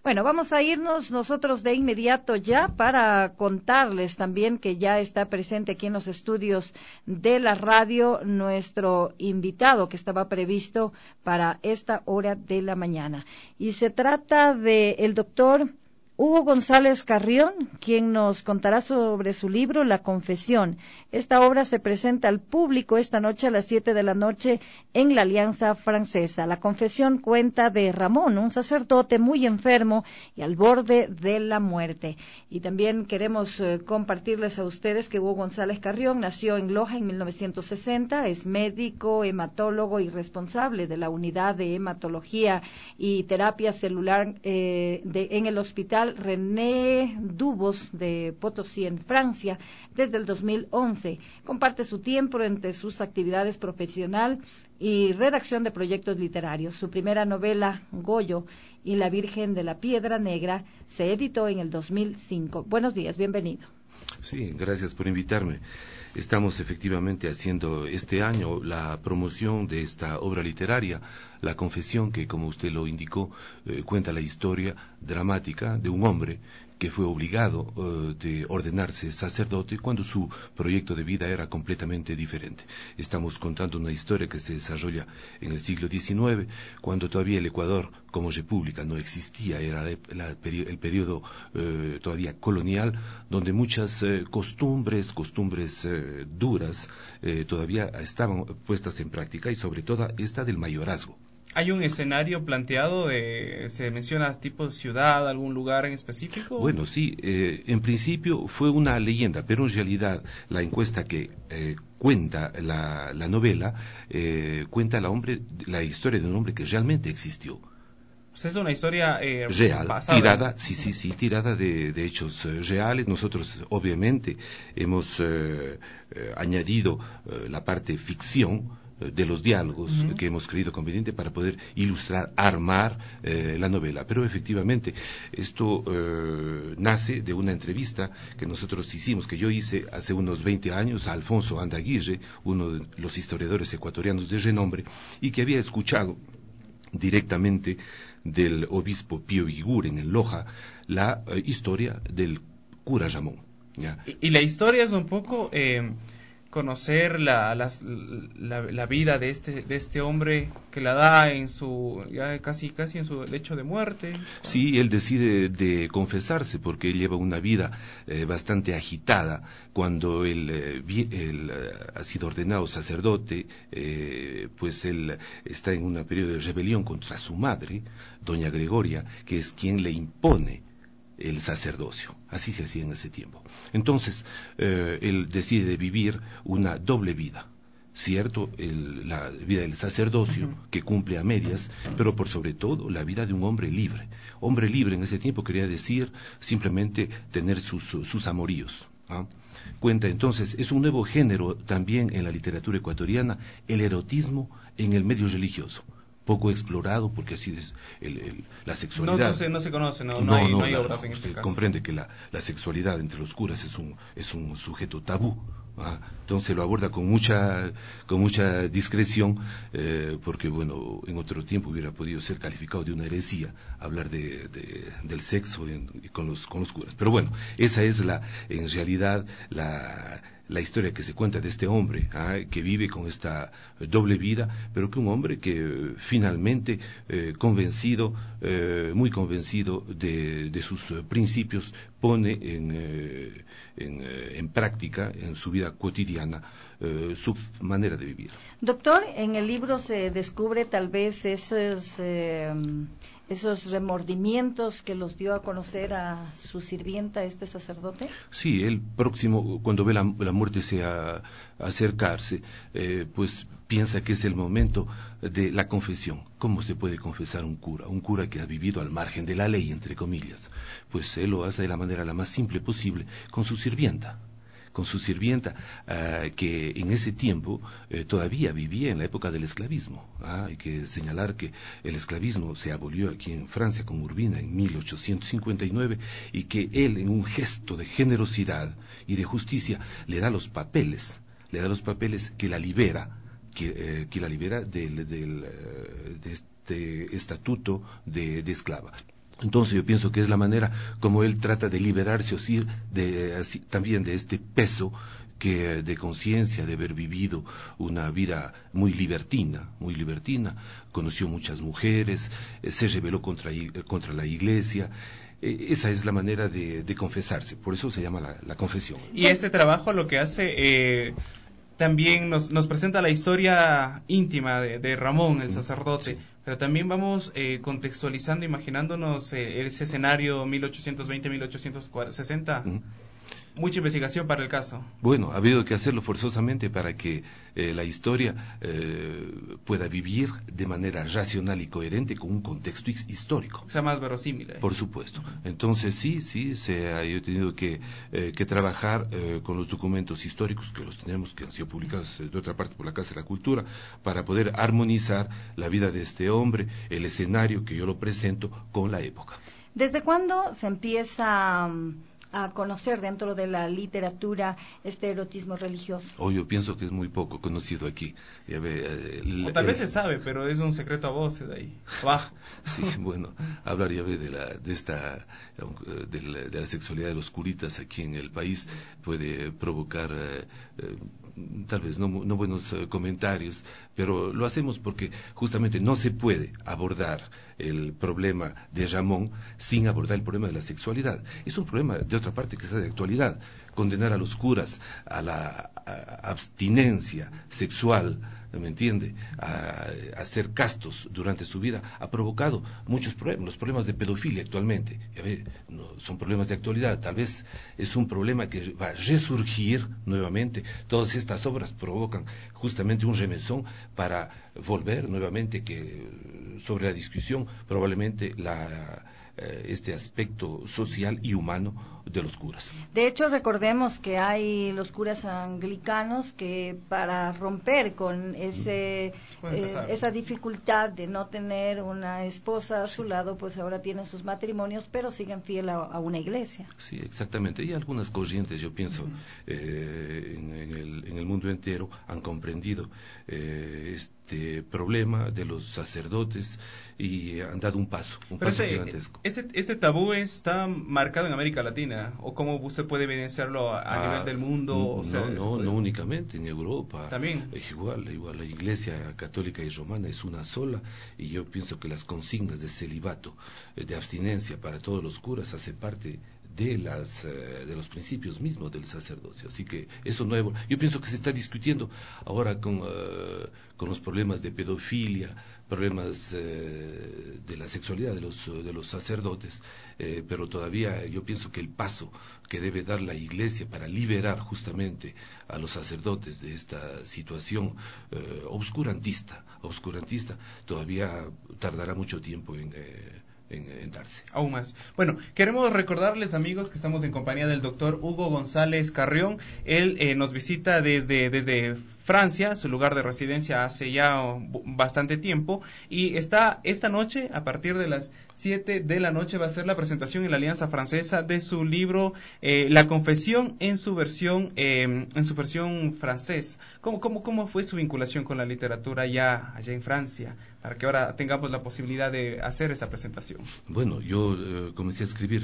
Bueno, vamos a irnos nosotros de inmediato ya para contarles también que ya está presente aquí en los estudios de la radio nuestro invitado que estaba previsto para esta hora de la mañana. Y se trata de el doctor Hugo González Carrión, quien nos contará sobre su libro La Confesión. Esta obra se presenta al público esta noche a las 7 de la noche en la Alianza Francesa. La Confesión cuenta de Ramón, un sacerdote muy enfermo y al borde de la muerte. Y también queremos compartirles a ustedes que Hugo González Carrión nació en Loja en 1960, es médico, hematólogo y responsable de la unidad de hematología y terapia celular en el hospital René Dubos de Potosí, en Francia, desde el 2011. Comparte su tiempo entre sus actividades profesional y redacción de proyectos literarios. Su primera novela, Goyo y la Virgen de la Piedra Negra, se editó en el 2005. Buenos días, bienvenido. Sí, gracias por invitarme. Estamos efectivamente haciendo este año la promoción de esta obra literaria, La Confesión, que como usted lo indicó, cuenta la historia dramática de un hombre que fue obligado de ordenarse sacerdote cuando su proyecto de vida era completamente diferente. Estamos contando una historia que se desarrolla en el siglo XIX, cuando todavía el Ecuador como república no existía, era el periodo todavía colonial, donde muchas costumbres duras todavía estaban puestas en práctica, y sobre todo esta del mayorazgo. ¿Hay un escenario planteado se menciona tipo ciudad, algún lugar en específico? Bueno, sí, en principio fue una leyenda, pero en realidad la encuesta que cuenta la novela cuenta la historia de un hombre que realmente existió. Pues es una historia real, basada tirada, tirada de hechos reales. Nosotros obviamente hemos añadido la parte ficción de los diálogos que hemos creído conveniente para poder ilustrar, armar la novela. Pero efectivamente esto nace de una entrevista que nosotros hicimos, que yo hice hace unos 20 años a Alfonso Andaguirre, uno de los historiadores ecuatorianos de renombre, y que había escuchado directamente del obispo Pío Vigúren en Loja la historia del cura Ramón. ¿Ya? Y la historia es un poco conocer la vida de este hombre que la da en su ya casi en su lecho de muerte. Sí, él decide de confesarse porque él lleva una vida bastante agitada. Cuando él ha sido ordenado sacerdote, pues él está en un periodo de rebelión contra su madre, doña Gregoria, que es quien le impone el sacerdocio. Así se hacía en ese tiempo. Entonces, él decide vivir una doble vida, ¿cierto? La vida del sacerdocio, que cumple a medias, pero por sobre todo la vida de un hombre libre. Hombre libre en ese tiempo quería decir simplemente tener sus amoríos. ¿Ah? Cuenta entonces, es un nuevo género también en la literatura ecuatoriana, el erotismo en el medio religioso. Poco explorado, porque así es la sexualidad. No se conoce, no hay obras en este caso. Comprende que la sexualidad entre los curas es un sujeto tabú. ¿Ah? Entonces lo aborda con mucha discreción, porque bueno, en otro tiempo hubiera podido ser calificado de una heresía hablar del sexo con los curas. Pero bueno, esa es en realidad la historia que se cuenta de este hombre, que vive con esta doble vida, pero que un hombre que finalmente muy convencido de sus principios, pone en práctica en su vida cotidiana su manera de vivir. Doctor, en el libro se descubre tal vez esos remordimientos que los dio a conocer a su sirvienta, este sacerdote. Sí, él próximo, cuando ve la muerte acercarse, pues piensa que es el momento de la confesión. ¿Cómo se puede confesar un cura? Un cura que ha vivido al margen de la ley, entre comillas. Pues él lo hace de la manera la más simple posible, con su sirvienta, que en ese tiempo todavía vivía en la época del esclavismo. Hay que señalar que el esclavismo se abolió aquí en Francia con Urbina en 1859, y que él, en un gesto de generosidad y de justicia, le da los papeles que la libera, de este estatuto de esclava. Entonces yo pienso que es la manera como él trata de liberarse también de este peso de conciencia, de haber vivido una vida muy libertina, conoció muchas mujeres, se rebeló contra la iglesia. Esa es la manera de confesarse, por eso se llama la confesión. Y este trabajo lo que hace también nos presenta la historia íntima de Ramón, el sacerdote, sí. Pero también vamos contextualizando, imaginándonos ese escenario 1820-1860. Mucha investigación para el caso. Bueno, ha habido que hacerlo forzosamente para que la historia pueda vivir de manera racional y coherente con un contexto histórico. O sea, más verosímil. Por supuesto. Entonces, sí, yo he tenido que trabajar con los documentos históricos que los tenemos, que han sido publicados de otra parte por la Casa de la Cultura, para poder armonizar la vida de este hombre, el escenario que yo lo presento con la época. ¿Desde cuándo se empieza a conocer dentro de la literatura este erotismo religioso? Yo pienso que es muy poco conocido aquí. O tal vez se sabe, pero es un secreto a voces de ahí abajo. Sí, bueno, hablar de la sexualidad de los curitas aquí en el país puede provocar tal vez no buenos comentarios, pero lo hacemos porque justamente no se puede abordar el problema de Ramón sin abordar el problema de la sexualidad. Es un problema de otra parte que está de actualidad. Condenar a los curas a la abstinencia sexual, ¿me entiende?, a ser castos durante su vida, ha provocado muchos problemas. Los problemas de pedofilia actualmente, son problemas de actualidad. Tal vez es un problema que va a resurgir nuevamente. Todas estas obras provocan justamente un remesón para volver nuevamente sobre la discusión, probablemente este aspecto social y humano de los curas. De hecho, recordemos que hay los curas anglicanos que para romper con esa dificultad de no tener una esposa a su lado, pues ahora tienen sus matrimonios, pero siguen fiel a una iglesia. Sí, exactamente. Y algunas corrientes, yo pienso, en el mundo entero han comprendido este problema de los sacerdotes y han dado un paso gigantesco. Este tabú está marcado en América Latina, o cómo usted puede evidenciarlo a nivel del mundo. No únicamente, en Europa también. Igual la Iglesia católica y romana es una sola, y yo pienso que las consignas de celibato, de abstinencia para todos los curas hace parte de los principios mismos del sacerdocio. Así que eso nuevo, yo pienso que se está discutiendo ahora con los problemas de pedofilia, problemas de la sexualidad de los sacerdotes, pero todavía yo pienso que el paso que debe dar la Iglesia para liberar justamente a los sacerdotes de esta situación obscurantista, todavía tardará mucho tiempo en darse. Aún más. Bueno, queremos recordarles, amigos, que estamos en compañía del doctor Hugo González Carrión. Él nos visita desde Francia, su lugar de residencia hace ya bastante tiempo, y está esta noche, a partir de las 7 de la noche, va a ser la presentación en la Alianza Francesa de su libro La Confesión en su versión francés. ¿Cómo fue su vinculación con la literatura allá en Francia, para que ahora tengamos la posibilidad de hacer esa presentación? Bueno, yo comencé a escribir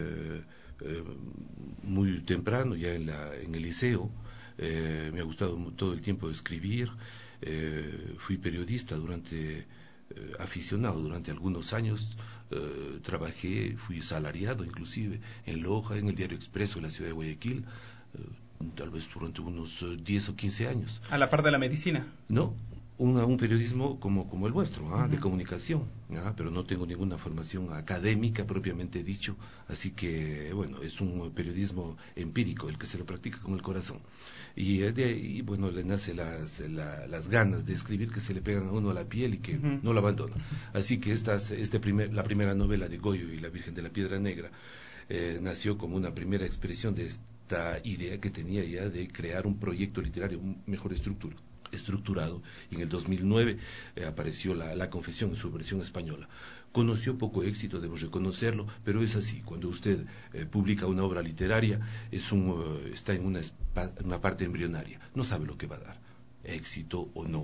muy temprano, ya en el liceo. Me ha gustado todo el tiempo escribir. Fui periodista aficionado durante algunos años. Fui salariado inclusive en Loja, en el Diario Expreso de la ciudad de Guayaquil, tal vez durante unos 10 o 15 años. ¿A la par de la medicina? No, un periodismo como el vuestro, de comunicación, pero no tengo ninguna formación académica propiamente dicho, así que bueno, es un periodismo empírico, el que se lo practica con el corazón, y de ahí, bueno, le nace las ganas de escribir que se le pegan a uno a la piel y que no la abandona. Así que la primera novela de Goyo y la Virgen de la Piedra Negra nació como una primera expresión de esta idea que tenía ya de crear un proyecto literario mejor estructurado, y en el 2009 apareció la Confesión en su versión española. Conoció poco éxito, debo reconocerlo, pero es así. Cuando usted publica una obra literaria, está en una parte embrionaria, no sabe lo que va a dar, éxito o no,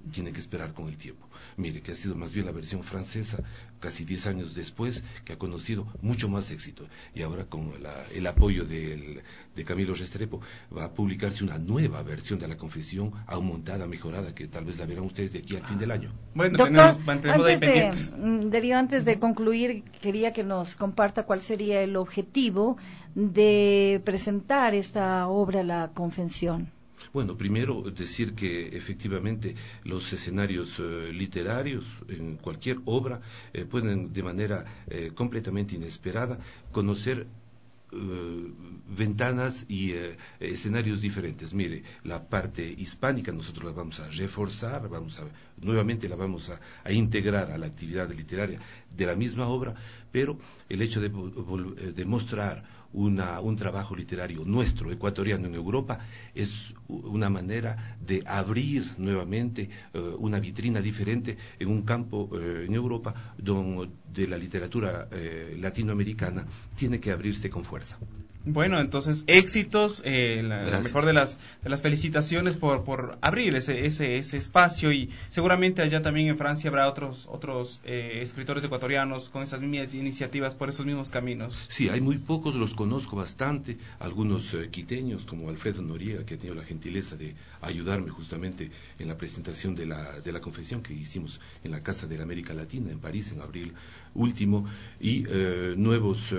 tiene que esperar con el tiempo. Mire, que ha sido más bien la versión francesa, casi 10 años después, que ha conocido mucho más éxito. Y ahora con el apoyo de Camilo Restrepo va a publicarse una nueva versión de la Confesión, aumentada, mejorada, que tal vez la verán ustedes de aquí al fin del año. Bueno, doctor, mantenemos ahí pendientes. Antes de concluir, quería que nos comparta cuál sería el objetivo de presentar esta obra, la Confesión. Bueno, primero decir que efectivamente los escenarios literarios en cualquier obra pueden de manera completamente inesperada conocer ventanas y escenarios diferentes. Mire, la parte hispánica nosotros la vamos a reforzar, nuevamente la vamos a integrar a la actividad literaria de la misma obra, pero el hecho de mostrar un trabajo literario nuestro, ecuatoriano en Europa, es una manera de abrir nuevamente una vitrina diferente en un campo en Europa donde la literatura latinoamericana tiene que abrirse con fuerza. Bueno, entonces éxitos, la mejor de las felicitaciones por abrir ese espacio, y seguramente allá también en Francia habrá otros escritores ecuatorianos con esas mismas iniciativas por esos mismos caminos. Sí, hay muy pocos, los conozco bastante, algunos quiteños como Alfredo Noriega, que ha tenido la gentileza de ayudarme justamente en la presentación de la Confesión que hicimos en la Casa de la América Latina en París en abril último, y nuevos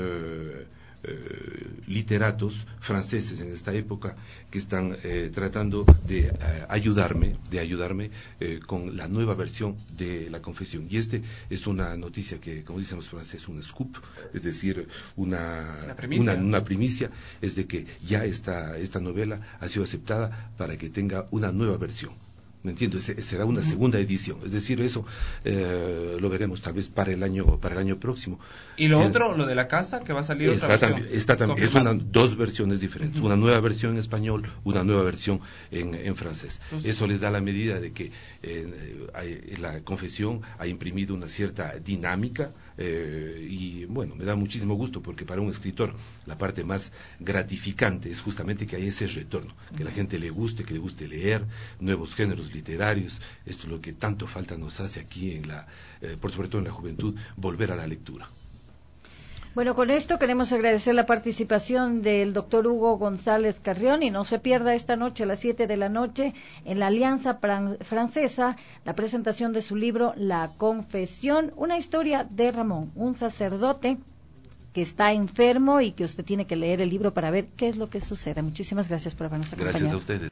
literatos franceses en esta época que están tratando de ayudarme con la nueva versión de la Confesión. Y es una noticia que, como dicen los franceses, un scoop, es decir, una primicia, es de que ya esta novela ha sido aceptada para que tenga una nueva versión. ¿Me entiendo? Será una segunda edición, es decir, eso lo veremos tal vez para el año próximo. Y lo otro, lo de la casa, que va a salir otra versión. Está también, dos versiones diferentes, una nueva versión en español, una nueva versión en francés. Entonces, eso les da la medida de que la Confesión ha imprimido una cierta dinámica, y bueno, me da muchísimo gusto porque para un escritor la parte más gratificante es justamente que hay ese retorno, que la gente que le guste leer nuevos géneros literarios. Esto es lo que tanto falta nos hace aquí por sobre todo en la juventud, volver a la lectura. Bueno, con esto queremos agradecer la participación del doctor Hugo González Carrión, y no se pierda esta noche a las 7 de la noche en la Alianza Francesa la presentación de su libro La Confesión, una historia de Ramón, un sacerdote que está enfermo y que usted tiene que leer el libro para ver qué es lo que sucede. Muchísimas gracias por habernos acompañado. Gracias a ustedes.